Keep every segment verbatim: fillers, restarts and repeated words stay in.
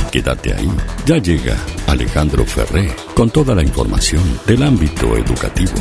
quédate ahí. Ya llega Alejandro Ferré con toda la información del ámbito educativo.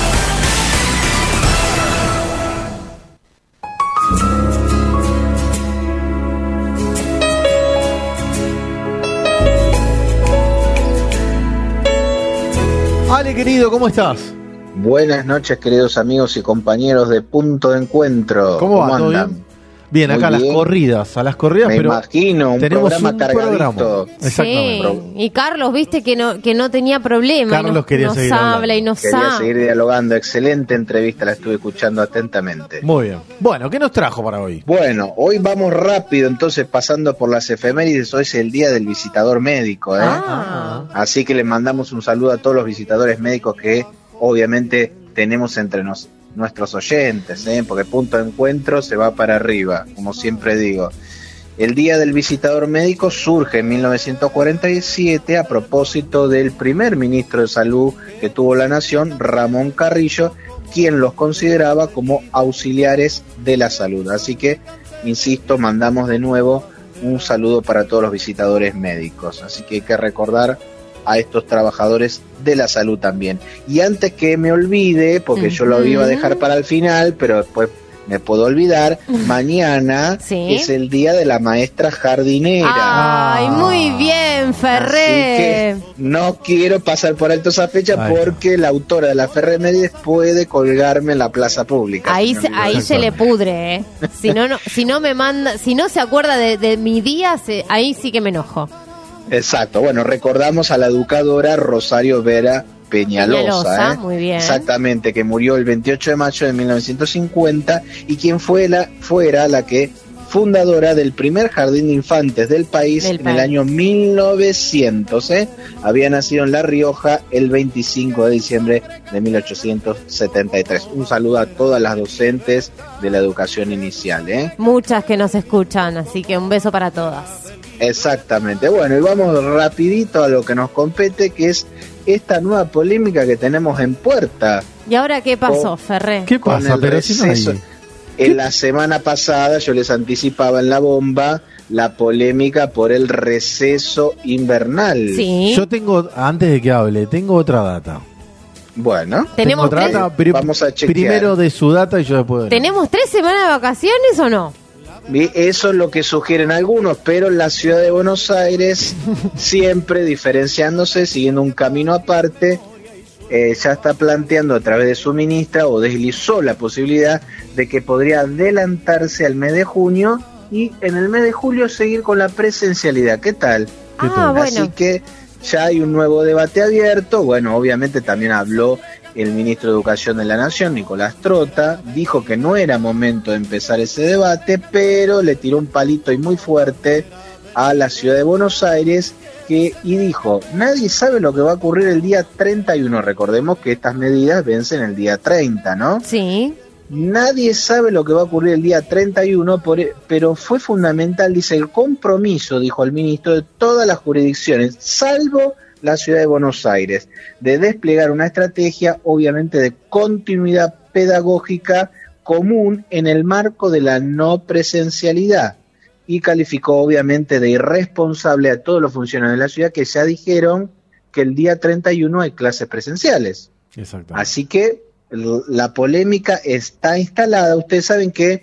Ale, querido, ¿cómo estás? Buenas noches, queridos amigos y compañeros de Punto de Encuentro. ¿Cómo, ¿Cómo va, andan? Bien, bien acá bien. las corridas, a las corridas, Me pero imagino, un tenemos programa un cargadito. programa. Exactamente. Sí, y Carlos, viste que no que no tenía problema. Carlos y nos, quería nos seguir habla hablando. y nos Quería habla. seguir dialogando. Excelente entrevista, la estuve escuchando atentamente. Muy bien. Bueno, ¿qué nos trajo para hoy? Bueno, hoy vamos rápido, entonces pasando por las efemérides. Hoy es el día del visitador médico, ¿eh? Ah. Así que les mandamos un saludo a todos los visitadores médicos que obviamente tenemos entre nos, nuestros oyentes, ¿eh? Porque Punto de Encuentro se va para arriba, como siempre digo. El Día del Visitador Médico surge en mil novecientos cuarenta y siete a propósito del primer ministro de Salud que tuvo la nación, Ramón Carrillo, quien los consideraba como auxiliares de la salud. Así que, insisto, mandamos de nuevo un saludo para todos los visitadores médicos. Así que hay que recordar a estos trabajadores de la salud también. Y antes que me olvide, porque uh-huh. yo lo iba a dejar para el final, pero después me puedo olvidar, mañana ¿Sí? es el día de la maestra jardinera. Ay, muy bien, Ferré. Así que no quiero pasar por alto esa fecha Ay, porque no. la autora de la efemérides puede colgarme en la plaza pública. Ahí se, ahí se le pudre, ¿eh? Si no, no, si no me manda, si no se acuerda de, de mi día, se, ahí sí que me enojo. Exacto, bueno, recordamos a la educadora Rosario Vera Peñalosa, Peñalosa, ¿eh? Muy bien. Exactamente, que murió el veintiocho de mayo de mil novecientos cincuenta y quien fue la, fuera la que fundadora del primer jardín de infantes del país del en país. el año mil novecientos, ¿eh? Había nacido en La Rioja el veinticinco de diciembre de mil ochocientos setenta y tres. Un saludo a todas las docentes de la educación inicial, ¿eh? Muchas que nos escuchan, así que un beso para todas. Exactamente. Bueno, y vamos rapidito a lo que nos compete, que es esta nueva polémica que tenemos en puerta. ¿Y ahora qué pasó, con, Ferré? ¿Qué pasa? Pero si no hay... En la semana pasada yo les anticipaba en la bomba la polémica por el receso invernal. Sí. Yo tengo, antes de que hable, tengo otra data. Bueno, tenemos otra tres... data, pero vamos a chequear. Primero de su data y yo después de... ¿Tenemos tres semanas de vacaciones o no? Eso es lo que sugieren algunos, pero la ciudad de Buenos Aires, siempre diferenciándose, siguiendo un camino aparte, eh, ya está planteando a través de su ministra, o deslizó la posibilidad de que podría adelantarse al mes de junio y en el mes de julio seguir con la presencialidad. ¿Qué tal? Ah, ¿Qué tal? Bueno. Así que ya hay un nuevo debate abierto. Bueno, obviamente también habló el ministro de Educación de la Nación, Nicolás Trota, dijo que no era momento de empezar ese debate, pero le tiró un palito y muy fuerte a la ciudad de Buenos Aires que, y dijo, nadie sabe lo que va a ocurrir el día treinta y uno, recordemos que estas medidas vencen el día treinta, ¿no? Sí. Nadie sabe lo que va a ocurrir el día treinta y uno, por, pero fue fundamental, dice, el compromiso, dijo el ministro, de todas las jurisdicciones, salvo la ciudad de Buenos Aires, de desplegar una estrategia, obviamente, de continuidad pedagógica común en el marco de la no presencialidad, y calificó, obviamente, de irresponsable a todos los funcionarios de la ciudad que ya dijeron que el día treinta y uno hay clases presenciales. Así que la polémica está instalada. Ustedes saben que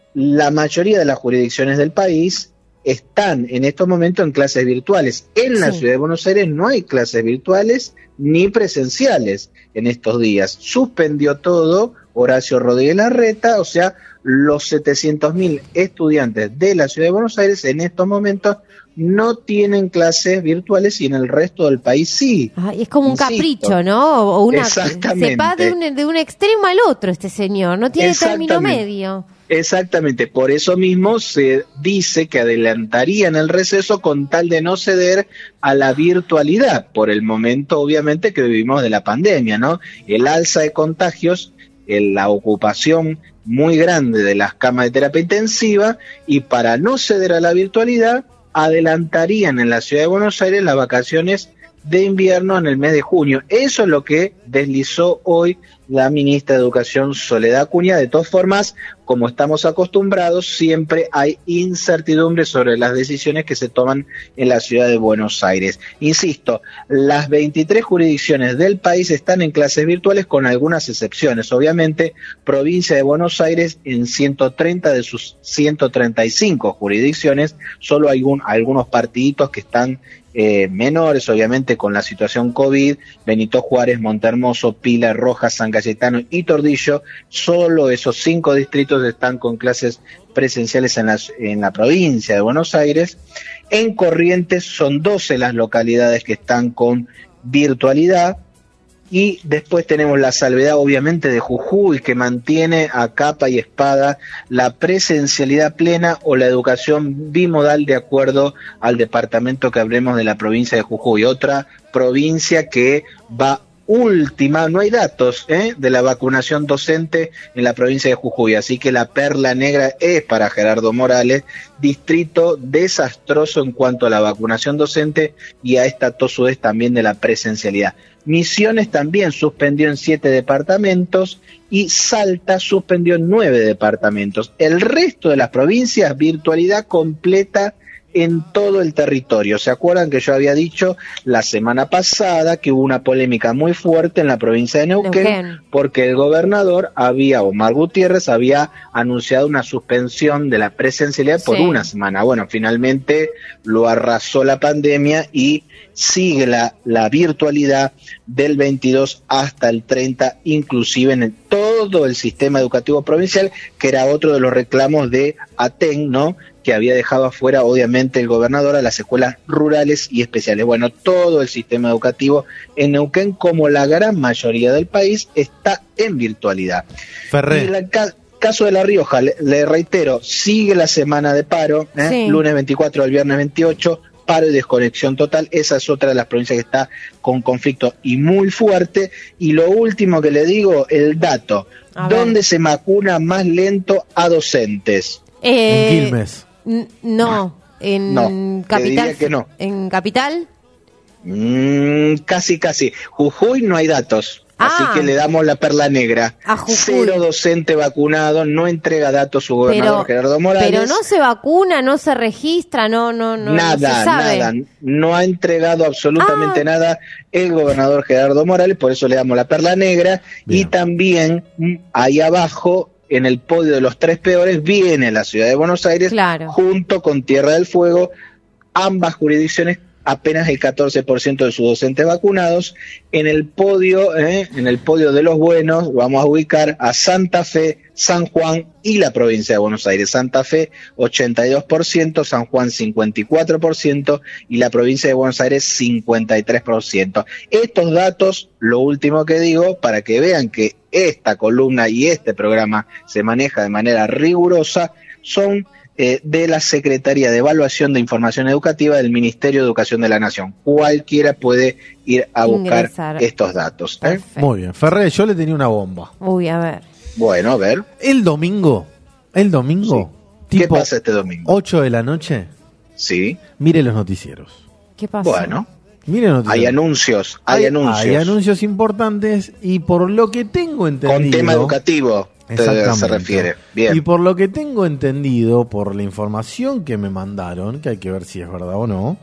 la mayoría de las jurisdicciones del país están en estos momentos en clases virtuales. En la sí. ciudad de Buenos Aires no hay clases virtuales ni presenciales en estos días. Suspendió todo Horacio Rodríguez Larreta, o sea, los setecientos mil estudiantes de la ciudad de Buenos Aires en estos momentos no tienen clases virtuales y en el resto del país sí. Ay, es como un Insisto. capricho, ¿no? O una, Exactamente. Se va de un, de un extremo al otro este señor, no tiene término medio. Exactamente, por eso mismo se dice que adelantarían el receso con tal de no ceder a la virtualidad, por el momento obviamente que vivimos de la pandemia, ¿no? El alza de contagios, el, la ocupación muy grande de las camas de terapia intensiva, y para no ceder a la virtualidad, adelantarían en la ciudad de Buenos Aires las vacaciones de invierno en el mes de junio. Eso es lo que deslizó hoy la ministra de Educación, Soledad Acuña. De todas formas, como estamos acostumbrados, siempre hay incertidumbre sobre las decisiones que se toman en la ciudad de Buenos Aires. Insisto, las veintitrés jurisdicciones del país están en clases virtuales con algunas excepciones. Obviamente, provincia de Buenos Aires, en ciento treinta de sus ciento treinta y cinco jurisdicciones, solo hay un, algunos partiditos que están Eh, menores, obviamente, con la situación COVID, Benito Juárez, Montehermoso, Pilar, Rojas, San Cayetano y Tordillo. Solo esos cinco distritos están con clases presenciales en la, en la provincia de Buenos Aires. En Corrientes son doce las localidades que están con virtualidad. Y después tenemos la salvedad, obviamente, de Jujuy, que mantiene a capa y espada la presencialidad plena o la educación bimodal de acuerdo al departamento que hablemos de la provincia de Jujuy. Otra provincia que va última, no hay datos ¿eh? de la vacunación docente en la provincia de Jujuy, así que la perla negra es para Gerardo Morales, distrito desastroso en cuanto a la vacunación docente y a esta tosudez también de la presencialidad. Misiones también suspendió en siete departamentos y Salta suspendió en nueve departamentos. El resto de las provincias, virtualidad completa en todo el territorio. ¿Se acuerdan que yo había dicho la semana pasada que hubo una polémica muy fuerte en la provincia de Neuquén, Neuquén. porque el gobernador había, Omar Gutiérrez, había anunciado una suspensión de la presencialidad por sí. una semana? Bueno, finalmente lo arrasó la pandemia y sigue la, la virtualidad del veintidós hasta el treinta, inclusive en el, todo el sistema educativo provincial, que era otro de los reclamos de ATEN, ¿no?, que había dejado afuera, obviamente, el gobernador a las escuelas rurales y especiales. Bueno, todo el sistema educativo en Neuquén, como la gran mayoría del país, está en virtualidad. Ferré. Y el ca- caso de La Rioja, le, le reitero, sigue la semana de paro, ¿eh? sí. lunes veinticuatro al viernes veintiocho, paro y desconexión total. Esa es otra de las provincias que está con conflicto y muy fuerte. Y lo último que le digo, el dato, ¿dónde se vacuna más lento a docentes? Eh... En Quilmes. No, en no, Capital. Que no. ¿En Capital? Mm, casi, casi. Jujuy no hay datos, ah, así que le damos la perla negra. A Jujuy. Cero docente vacunado, no entrega datos su gobernador pero, Gerardo Morales. Pero no se vacuna, no se registra, no, no, no. Nada, no se sabe. nada. No ha entregado absolutamente ah. nada el gobernador Gerardo Morales, por eso le damos la perla negra. Bien. Y también ahí abajo, en el podio de los tres peores, viene la ciudad de Buenos Aires, claro. junto con Tierra del Fuego, ambas jurisdicciones apenas el catorce por ciento de sus docentes vacunados. En el podio, eh, en el podio de los buenos, vamos a ubicar a Santa Fe, San Juan y la provincia de Buenos Aires. Santa Fe, ochenta y dos por ciento, San Juan, cincuenta y cuatro por ciento y la provincia de Buenos Aires, cincuenta y tres por ciento. Estos datos, lo último que digo, para que vean que esta columna y este programa se maneja de manera rigurosa, son eh, de la Secretaría de Evaluación de Información Educativa del Ministerio de Educación de la Nación. Cualquiera puede ir a buscar Ingresar. estos datos. ¿eh? Muy bien. Ferré, yo le tenía una bomba. Uy, a ver. Bueno, a ver. El domingo, el domingo, sí. ¿Qué pasa este domingo? ocho de la noche. Sí. Mire los noticieros. ¿Qué pasa? Bueno. Mire los noticieros. Hay anuncios, hay, hay anuncios. Hay anuncios importantes y por lo que tengo entendido... Con tema educativo se refiere. Bien. Y por lo que tengo entendido, por la información que me mandaron, que hay que ver si es verdad o no,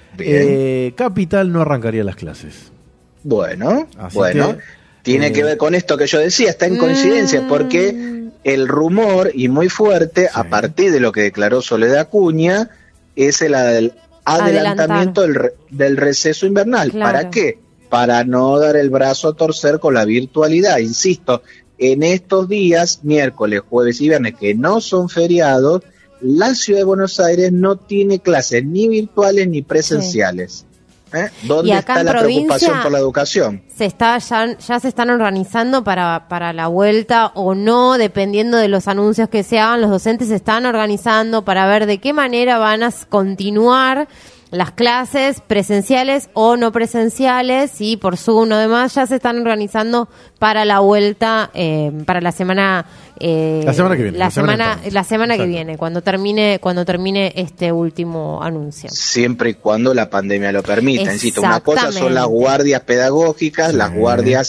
eh, Capital no arrancaría las clases. Bueno, Así bueno. Que, Tiene eh, que ver con esto que yo decía, está en coincidencia, mm. porque el rumor, y muy fuerte, sí. a partir de lo que declaró Soledad Acuña, es el adel- adelantamiento del, re- del receso invernal. Claro. ¿Para qué? Para no dar el brazo a torcer con la virtualidad. Insisto, en estos días, miércoles, jueves y viernes, que no son feriados, la ciudad de Buenos Aires no tiene clases ni virtuales ni presenciales. Sí. ¿Eh? ¿Dónde está la preocupación por la educación? Se está ya, ya se están organizando para, para la vuelta o no, dependiendo de los anuncios que se hagan. Los docentes se están organizando para ver de qué manera van a continuar las clases presenciales o no presenciales, y por Zoom o demás. Ya se están organizando para la vuelta, eh, para la semana eh, la semana que viene la, la semana, semana, la semana que viene cuando termine cuando termine este último anuncio, siempre y cuando la pandemia lo permita. Insisto, una cosa son las guardias pedagógicas, sí. las guardias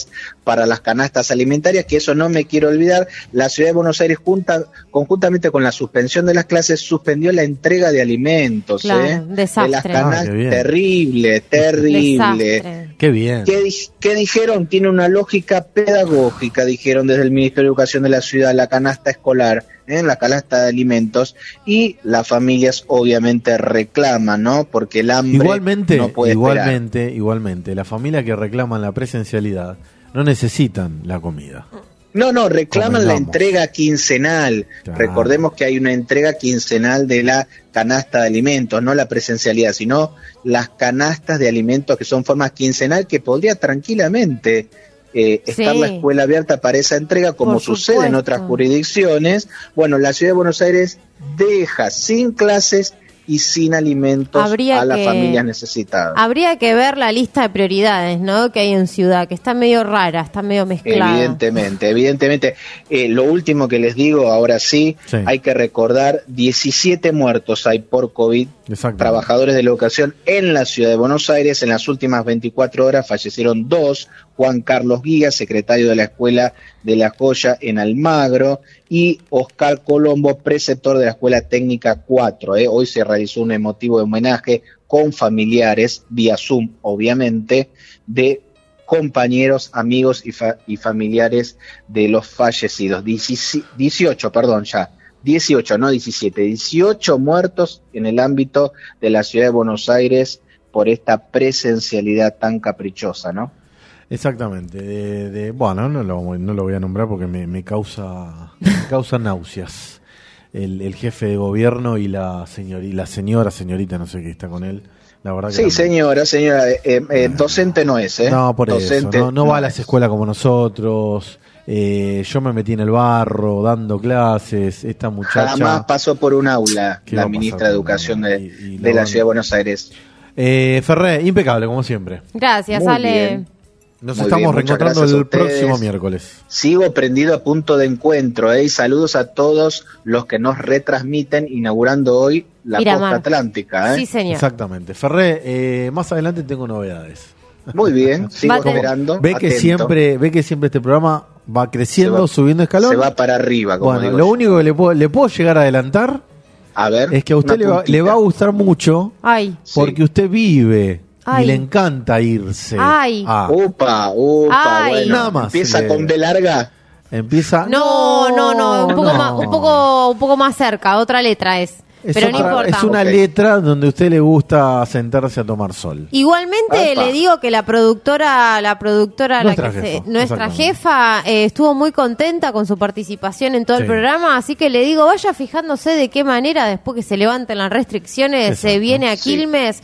para las canastas alimentarias, que eso no me quiero olvidar. La Ciudad de Buenos Aires, junta, conjuntamente con la suspensión de las clases, suspendió la entrega de alimentos. Claro, ¿eh? desastre. De las canastas, ah, terrible, terrible. Desastre. Qué bien. ¿Qué, di- ¿Qué dijeron? Tiene una lógica pedagógica, dijeron desde el Ministerio de Educación de la ciudad, la canasta escolar, ¿eh? La canasta de alimentos, y las familias obviamente reclaman, ¿no? Porque el hambre Igualmente, no puede igualmente, esperar. igualmente, las familias que reclaman la presencialidad no necesitan la comida. No, no, reclaman Convengamos. la entrega quincenal. Claro. Recordemos que hay una entrega quincenal de la canasta de alimentos, no la presencialidad, sino las canastas de alimentos, que son formas quincenal que podría tranquilamente eh, estar Sí. la escuela abierta para esa entrega, como Por sucede en supuesto. otras jurisdicciones. Bueno, la Ciudad de Buenos Aires deja sin clases y sin alimentos Habría a las que- familias necesitadas. Habría que ver la lista de prioridades, ¿no? Que hay en Ciudad, que está medio rara, está medio mezclada. Evidentemente, evidentemente. Eh, lo último que les digo, ahora sí, Sí. hay que recordar, diecisiete muertos hay por COVID, Exacto. trabajadores de la educación en la Ciudad de Buenos Aires. En las últimas veinticuatro horas fallecieron dos: Juan Carlos Guía, secretario de la Escuela de La Joya en Almagro, y Oscar Colombo, preceptor de la Escuela Técnica cuatro. ¿eh? Hoy se realizó un emotivo homenaje con familiares, vía Zoom obviamente, de compañeros, amigos y, fa- y familiares de los fallecidos. dieciocho, perdón, ya. dieciocho, no diecisiete. dieciocho muertos en el ámbito de la Ciudad de Buenos Aires por esta presencialidad tan caprichosa, ¿no? Exactamente. De, de- bueno, no lo, no lo voy a nombrar porque me, me causa me causa náuseas. El, el jefe de gobierno y la señora, y la señora, señorita, no sé qué está con él. La verdad que Sí, no- señora, señora, eh, eh, docente no es, ¿eh? No, por Docente eso. No, no va a es. las escuelas como nosotros. Eh, yo me metí en el barro dando clases. Esta muchacha. Jamás pasó por un aula ¿Qué va la a ministra pasar de por un Educación aula? de, Y- y de la la van- Ciudad de Buenos Aires. Eh, Ferré, impecable, como siempre. Gracias, Muy Ale. bien. Nos Muy estamos bien, muchas reencontrando gracias a el ustedes. próximo miércoles. Sigo prendido a punto de encuentro, ¿eh? Y saludos a todos los que nos retransmiten, inaugurando hoy la Miramar. costa atlántica, ¿eh? Sí, señor. Exactamente. Ferré, eh, más adelante tengo novedades. Muy bien, sigo Va a tener- esperando. Ve que atento. siempre, ve que siempre este programa va creciendo, Se va- subiendo escalón. Se va para arriba, como Bueno, digo lo yo. único que le puedo, le puedo llegar a adelantar A ver, es que a usted una le va, puntita. le va a gustar mucho Ay, Sí. porque usted vive Ay. y le encanta irse. Ay. a- Upa, upa, Ay. bueno. Nada más Empieza le- con B larga. Empieza. no, no, no, un poco no. más, un poco, un poco más cerca, otra letra es. Es Pero otra- no importa. Es una Ok. letra donde a usted le gusta sentarse a tomar sol. Igualmente Apa. le digo que la productora, la productora, Nuestra la que jefa, se- nuestra exactamente. jefa eh, estuvo muy contenta con su participación en todo el Sí. programa, así que le digo, vaya fijándose de qué manera después que se levanten las restricciones se Exacto. viene a Sí. Quilmes,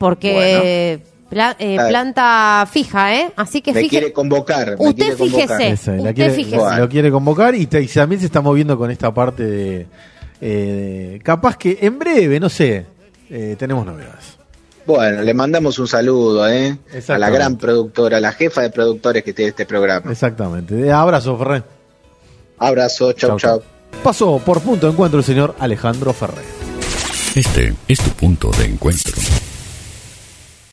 porque pla- eh, Ah. planta fija, ¿eh? Así que Me fíjese. quiere convocar. me Usted quiere convocar. fíjese. Esa, la usted quiere, fíjese. Bueno. lo quiere convocar y, te- y también se está moviendo con esta parte de, eh, de- capaz que en breve, no sé, eh, tenemos novedades. Bueno, le mandamos un saludo, ¿eh? A la Exactamente. gran productora, a la jefa de productores que tiene este programa. Exactamente. Abrazo, Ferré. Abrazo, chau, chau. Pasó por punto de encuentro el señor Alejandro Ferré. Este es tu punto de encuentro.